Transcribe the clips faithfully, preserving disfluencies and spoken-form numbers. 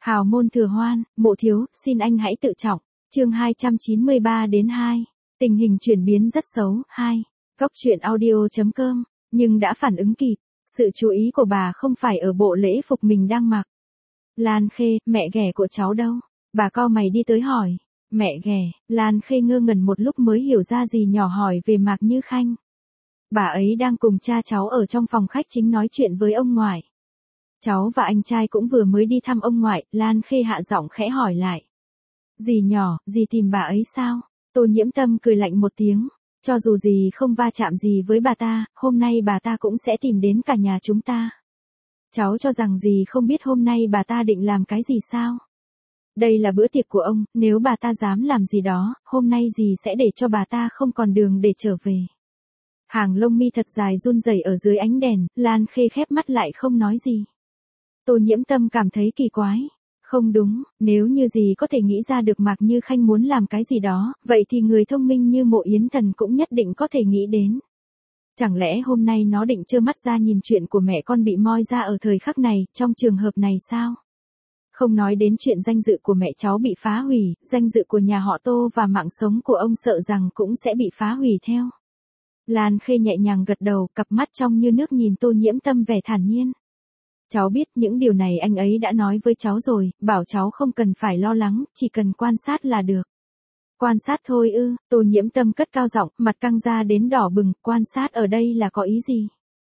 Hào môn thừa hoan, mộ thiếu, xin anh hãy tự trọng. Chương hai trăm chín mươi ba đến hai. Tình hình chuyển biến rất xấu. hai. Góc truyện audio.com. Nhưng đã phản ứng kịp. Sự chú ý của bà không phải ở bộ lễ phục mình đang mặc. Lan Khê, mẹ ghẻ của cháu đâu? Bà cau mày đi tới hỏi. Mẹ ghẻ, Lan Khê ngơ ngẩn một lúc mới hiểu ra dì nhỏ hỏi về Mạc Như Khanh. Bà ấy đang cùng cha cháu ở trong phòng khách chính nói chuyện với ông ngoại. Cháu và anh trai cũng vừa mới đi thăm ông ngoại, Lan Khê hạ giọng khẽ hỏi lại. Dì nhỏ, dì tìm bà ấy sao? Tô Nhiễm Tâm cười lạnh một tiếng. Cho dù dì không va chạm gì với bà ta, hôm nay bà ta cũng sẽ tìm đến cả nhà chúng ta. Cháu cho rằng dì không biết hôm nay bà ta định làm cái gì sao? Đây là bữa tiệc của ông, nếu bà ta dám làm gì đó, hôm nay dì sẽ để cho bà ta không còn đường để trở về. Hàng lông mi thật dài run rẩy ở dưới ánh đèn, Lan Khê khép mắt lại không nói gì. Tô Nhiễm Tâm cảm thấy kỳ quái. Không đúng, nếu như dì có thể nghĩ ra được Mạc Như Khanh muốn làm cái gì đó, vậy thì người thông minh như Mộ Yến Thần cũng nhất định có thể nghĩ đến. Chẳng lẽ hôm nay nó định trơ mắt ra nhìn chuyện của mẹ con bị moi ra ở thời khắc này, trong trường hợp này sao? Không nói đến chuyện danh dự của mẹ cháu bị phá hủy, danh dự của nhà họ Tô và mạng sống của ông sợ rằng cũng sẽ bị phá hủy theo. Lan Khê nhẹ nhàng gật đầu, cặp mắt trong như nước nhìn Tô Nhiễm Tâm vẻ thản nhiên. Cháu biết những điều này anh ấy đã nói với cháu rồi, bảo cháu không cần phải lo lắng, chỉ cần quan sát là được. Quan sát thôi ư? Tô Nhiễm Tâm cất cao giọng, mặt căng ra đến đỏ bừng, quan sát ở đây là có ý gì?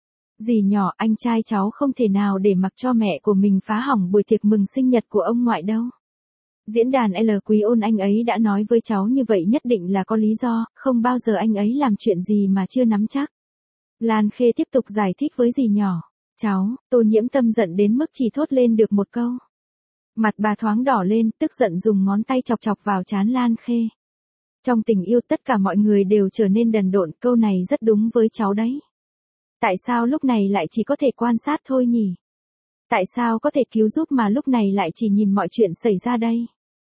Dì nhỏ, anh trai cháu không thể nào để mặc cho mẹ của mình phá hỏng buổi tiệc mừng sinh nhật của ông ngoại đâu. Diễn đàn L Quý Ôn anh ấy đã nói với cháu như vậy nhất định là có lý do, không bao giờ anh ấy làm chuyện gì mà chưa nắm chắc. Lan Khê tiếp tục giải thích với dì nhỏ. Cháu, Tô Nhiễm Tâm giận đến mức chỉ thốt lên được một câu. Mặt bà thoáng đỏ lên, tức giận dùng ngón tay chọc chọc vào trán Lan Khê. Trong tình yêu tất cả mọi người đều trở nên đần độn, câu này rất đúng với cháu đấy. Tại sao lúc này lại chỉ có thể quan sát thôi nhỉ? Tại sao có thể cứu giúp mà lúc này lại chỉ nhìn mọi chuyện xảy ra đây?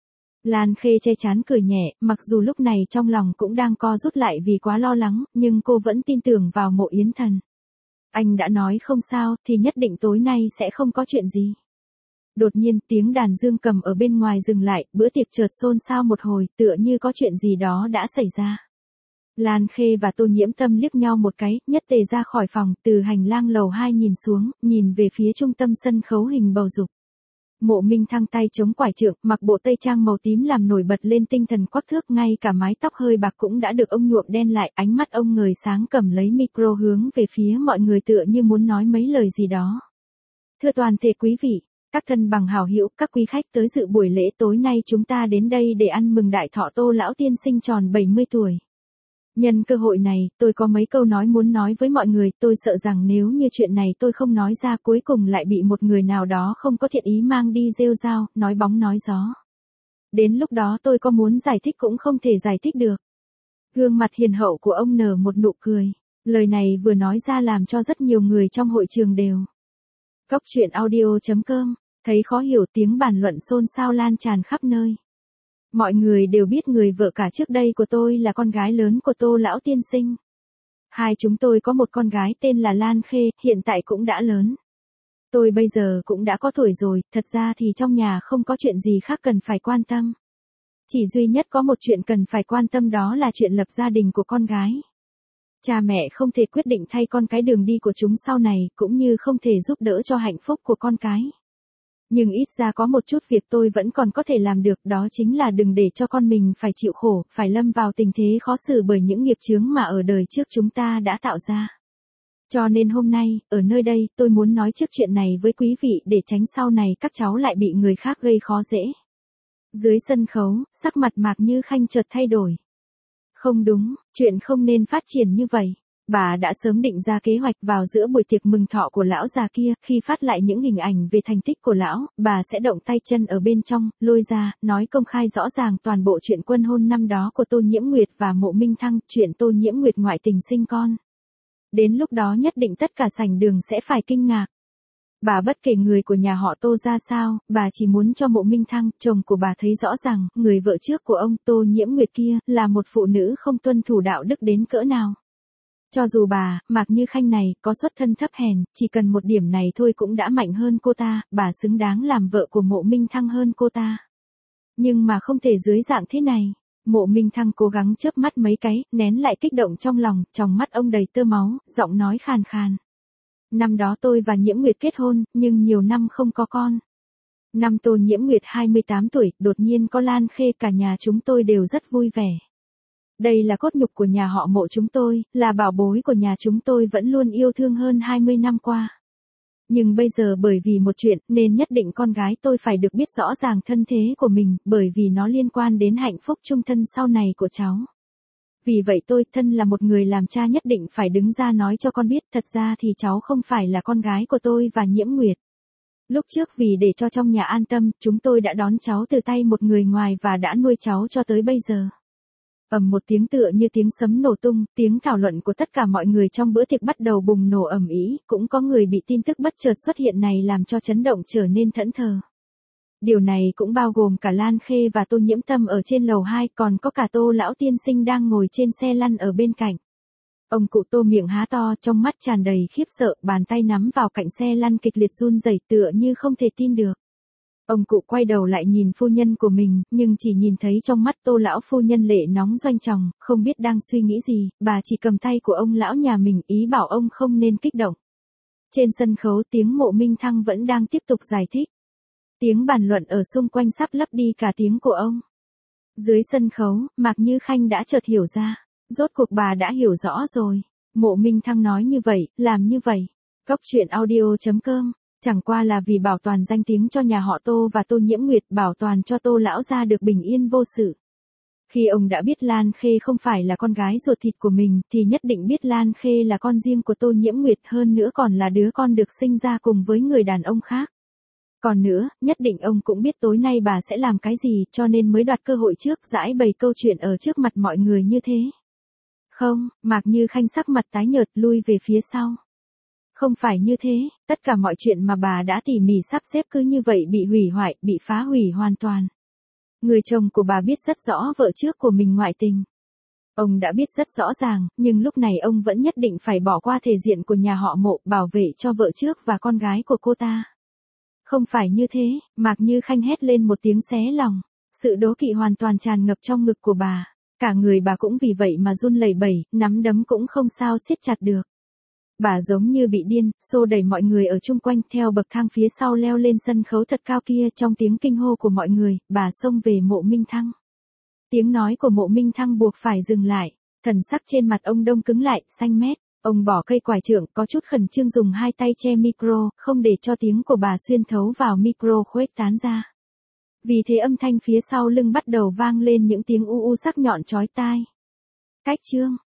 Lan Khê che trán cười nhẹ, mặc dù lúc này trong lòng cũng đang co rút lại vì quá lo lắng, nhưng cô vẫn tin tưởng vào Mộ Yến Thần. Anh đã nói không sao, thì nhất định tối nay sẽ không có chuyện gì. Đột nhiên tiếng đàn dương cầm ở bên ngoài dừng lại, bữa tiệc chợt xôn xao một hồi, tựa như có chuyện gì đó đã xảy ra. Lan Khê và Tô Nhiễm Tâm liếc nhau một cái, nhất tề ra khỏi phòng, từ hành lang lầu hai nhìn xuống, nhìn về phía trung tâm sân khấu hình bầu dục. Mộ Minh Thăng tay chống quải trượng, mặc bộ tây trang màu tím làm nổi bật lên tinh thần quắc thước, ngay cả mái tóc hơi bạc cũng đã được ông nhuộm đen lại, ánh mắt ông ngời sáng cầm lấy micro hướng về phía mọi người tựa như muốn nói mấy lời gì đó. Thưa toàn thể quý vị, các thân bằng hảo hữu, các quý khách tới dự buổi lễ tối nay chúng ta đến đây để ăn mừng đại thọ Tô lão tiên sinh tròn bảy mươi tuổi. Nhân cơ hội này, tôi có mấy câu nói muốn nói với mọi người, tôi sợ rằng nếu như chuyện này tôi không nói ra cuối cùng lại bị một người nào đó không có thiện ý mang đi rêu rao, nói bóng nói gió. Đến lúc đó tôi có muốn giải thích cũng không thể giải thích được. Gương mặt hiền hậu của ông nở một nụ cười. Lời này vừa nói ra làm cho rất nhiều người trong hội trường đều. Góc truyện audio.com, thấy khó hiểu tiếng bàn luận xôn xao lan tràn khắp nơi. Mọi người đều biết người vợ cả trước đây của tôi là con gái lớn của Tô lão tiên sinh. Hai chúng tôi có một con gái tên là Lan Khê, hiện tại cũng đã lớn. Tôi bây giờ cũng đã có tuổi rồi, thật ra thì trong nhà không có chuyện gì khác cần phải quan tâm. Chỉ duy nhất có một chuyện cần phải quan tâm đó là chuyện lập gia đình của con gái. Cha mẹ không thể quyết định thay con cái đường đi của chúng sau này, cũng như không thể giúp đỡ cho hạnh phúc của con cái. Nhưng ít ra có một chút việc tôi vẫn còn có thể làm được, đó chính là đừng để cho con mình phải chịu khổ, phải lâm vào tình thế khó xử bởi những nghiệp chướng mà ở đời trước chúng ta đã tạo ra. Cho nên hôm nay, ở nơi đây, tôi muốn nói trước chuyện này với quý vị để tránh sau này các cháu lại bị người khác gây khó dễ. Dưới sân khấu, sắc mặt Mạc Như Khanh chợt thay đổi. Không đúng, chuyện không nên phát triển như vậy. Bà đã sớm định ra kế hoạch vào giữa buổi tiệc mừng thọ của lão già kia, khi phát lại những hình ảnh về thành tích của lão, bà sẽ động tay chân ở bên trong, lôi ra, nói công khai rõ ràng toàn bộ chuyện quân hôn năm đó của Tô Nhiễm Nguyệt và Mộ Minh Thăng, chuyện Tô Nhiễm Nguyệt ngoại tình sinh con. Đến lúc đó nhất định tất cả sảnh đường sẽ phải kinh ngạc. Bà bất kể người của nhà họ Tô ra sao, bà chỉ muốn cho Mộ Minh Thăng, chồng của bà thấy rõ rằng, người vợ trước của ông Tô Nhiễm Nguyệt kia, là một phụ nữ không tuân thủ đạo đức đến cỡ nào. Cho dù bà, Mạc Như Khanh này, có xuất thân thấp hèn, chỉ cần một điểm này thôi cũng đã mạnh hơn cô ta, bà xứng đáng làm vợ của Mộ Minh Thăng hơn cô ta. Nhưng mà không thể dưới dạng thế này. Mộ Minh Thăng cố gắng chớp mắt mấy cái, nén lại kích động trong lòng, trong mắt ông đầy tơ máu, giọng nói khàn khàn. Năm đó tôi và Nhiễm Nguyệt kết hôn, nhưng nhiều năm không có con. Năm tôi Nhiễm Nguyệt hai mươi tám tuổi, đột nhiên có Lan Khê, cả nhà chúng tôi đều rất vui vẻ. Đây là cốt nhục của nhà họ Mộ chúng tôi, là bảo bối của nhà chúng tôi vẫn luôn yêu thương hơn hai mươi năm qua. Nhưng bây giờ bởi vì một chuyện nên nhất định con gái tôi phải được biết rõ ràng thân thế của mình, bởi vì nó liên quan đến hạnh phúc chung thân sau này của cháu. Vì vậy tôi, thân là một người làm cha nhất định phải đứng ra nói cho con biết, thật ra thì cháu không phải là con gái của tôi và Nhiễm Nguyệt. Lúc trước vì để cho trong nhà an tâm, chúng tôi đã đón cháu từ tay một người ngoài và đã nuôi cháu cho tới bây giờ. Ầm một tiếng tựa như tiếng sấm nổ tung, tiếng thảo luận của tất cả mọi người trong bữa tiệc bắt đầu bùng nổ ầm ĩ, cũng có người bị tin tức bất chợt xuất hiện này làm cho chấn động trở nên thẫn thờ. Điều này cũng bao gồm cả Lan Khê và Tô Nhiễm Tâm ở trên lầu hai, còn có cả Tô lão tiên sinh đang ngồi trên xe lăn ở bên cạnh. Ông cụ Tô miệng há to, trong mắt tràn đầy khiếp sợ, bàn tay nắm vào cạnh xe lăn kịch liệt run rẩy tựa như không thể tin được. Ông cụ quay đầu lại nhìn phu nhân của mình, nhưng chỉ nhìn thấy trong mắt Tô lão phu nhân lệ nóng doanh tròng, không biết đang suy nghĩ gì, bà chỉ cầm tay của ông lão nhà mình, ý bảo ông không nên kích động. Trên sân khấu tiếng Mộ Minh Thăng vẫn đang tiếp tục giải thích. Tiếng bàn luận ở xung quanh sắp lấp đi cả tiếng của ông. Dưới sân khấu, Mạc Như Khanh đã chợt hiểu ra. Rốt cuộc bà đã hiểu rõ rồi. Mộ Minh Thăng nói như vậy, làm như vậy. Cốc truyện audio chấm com. Chẳng qua là vì bảo toàn danh tiếng cho nhà họ Tô và Tô Nhiễm Nguyệt, bảo toàn cho Tô lão gia được bình yên vô sự. Khi ông đã biết Lan Khê không phải là con gái ruột thịt của mình, thì nhất định biết Lan Khê là con riêng của Tô Nhiễm Nguyệt, hơn nữa còn là đứa con được sinh ra cùng với người đàn ông khác. Còn nữa, nhất định ông cũng biết tối nay bà sẽ làm cái gì, cho nên mới đoạt cơ hội trước, giải bày câu chuyện ở trước mặt mọi người như thế. Không, Mạc Như Khanh sắc mặt tái nhợt lui về phía sau. Không phải như thế, tất cả mọi chuyện mà bà đã tỉ mỉ sắp xếp cứ như vậy bị hủy hoại, bị phá hủy hoàn toàn. Người chồng của bà biết rất rõ vợ trước của mình ngoại tình. Ông đã biết rất rõ ràng, nhưng lúc này ông vẫn nhất định phải bỏ qua thể diện của nhà họ Mộ, bảo vệ cho vợ trước và con gái của cô ta. Không phải như thế, Mạc Như Khanh hét lên một tiếng xé lòng. Sự đố kỵ hoàn toàn tràn ngập trong ngực của bà. Cả người bà cũng vì vậy mà run lẩy bẩy, nắm đấm cũng không sao siết chặt được. Bà giống như bị điên, xô đẩy mọi người ở chung quanh theo bậc thang phía sau leo lên sân khấu thật cao kia, trong tiếng kinh hô của mọi người, bà xông về Mộ Minh Thăng. Tiếng nói của Mộ Minh Thăng buộc phải dừng lại, thần sắc trên mặt ông đông cứng lại, xanh mét. Ông bỏ cây quải trượng, có chút khẩn trương dùng hai tay che micro, không để cho tiếng của bà xuyên thấu vào micro khuếch tán ra. Vì thế âm thanh phía sau lưng bắt đầu vang lên những tiếng u u sắc nhọn chói tai. Cách chương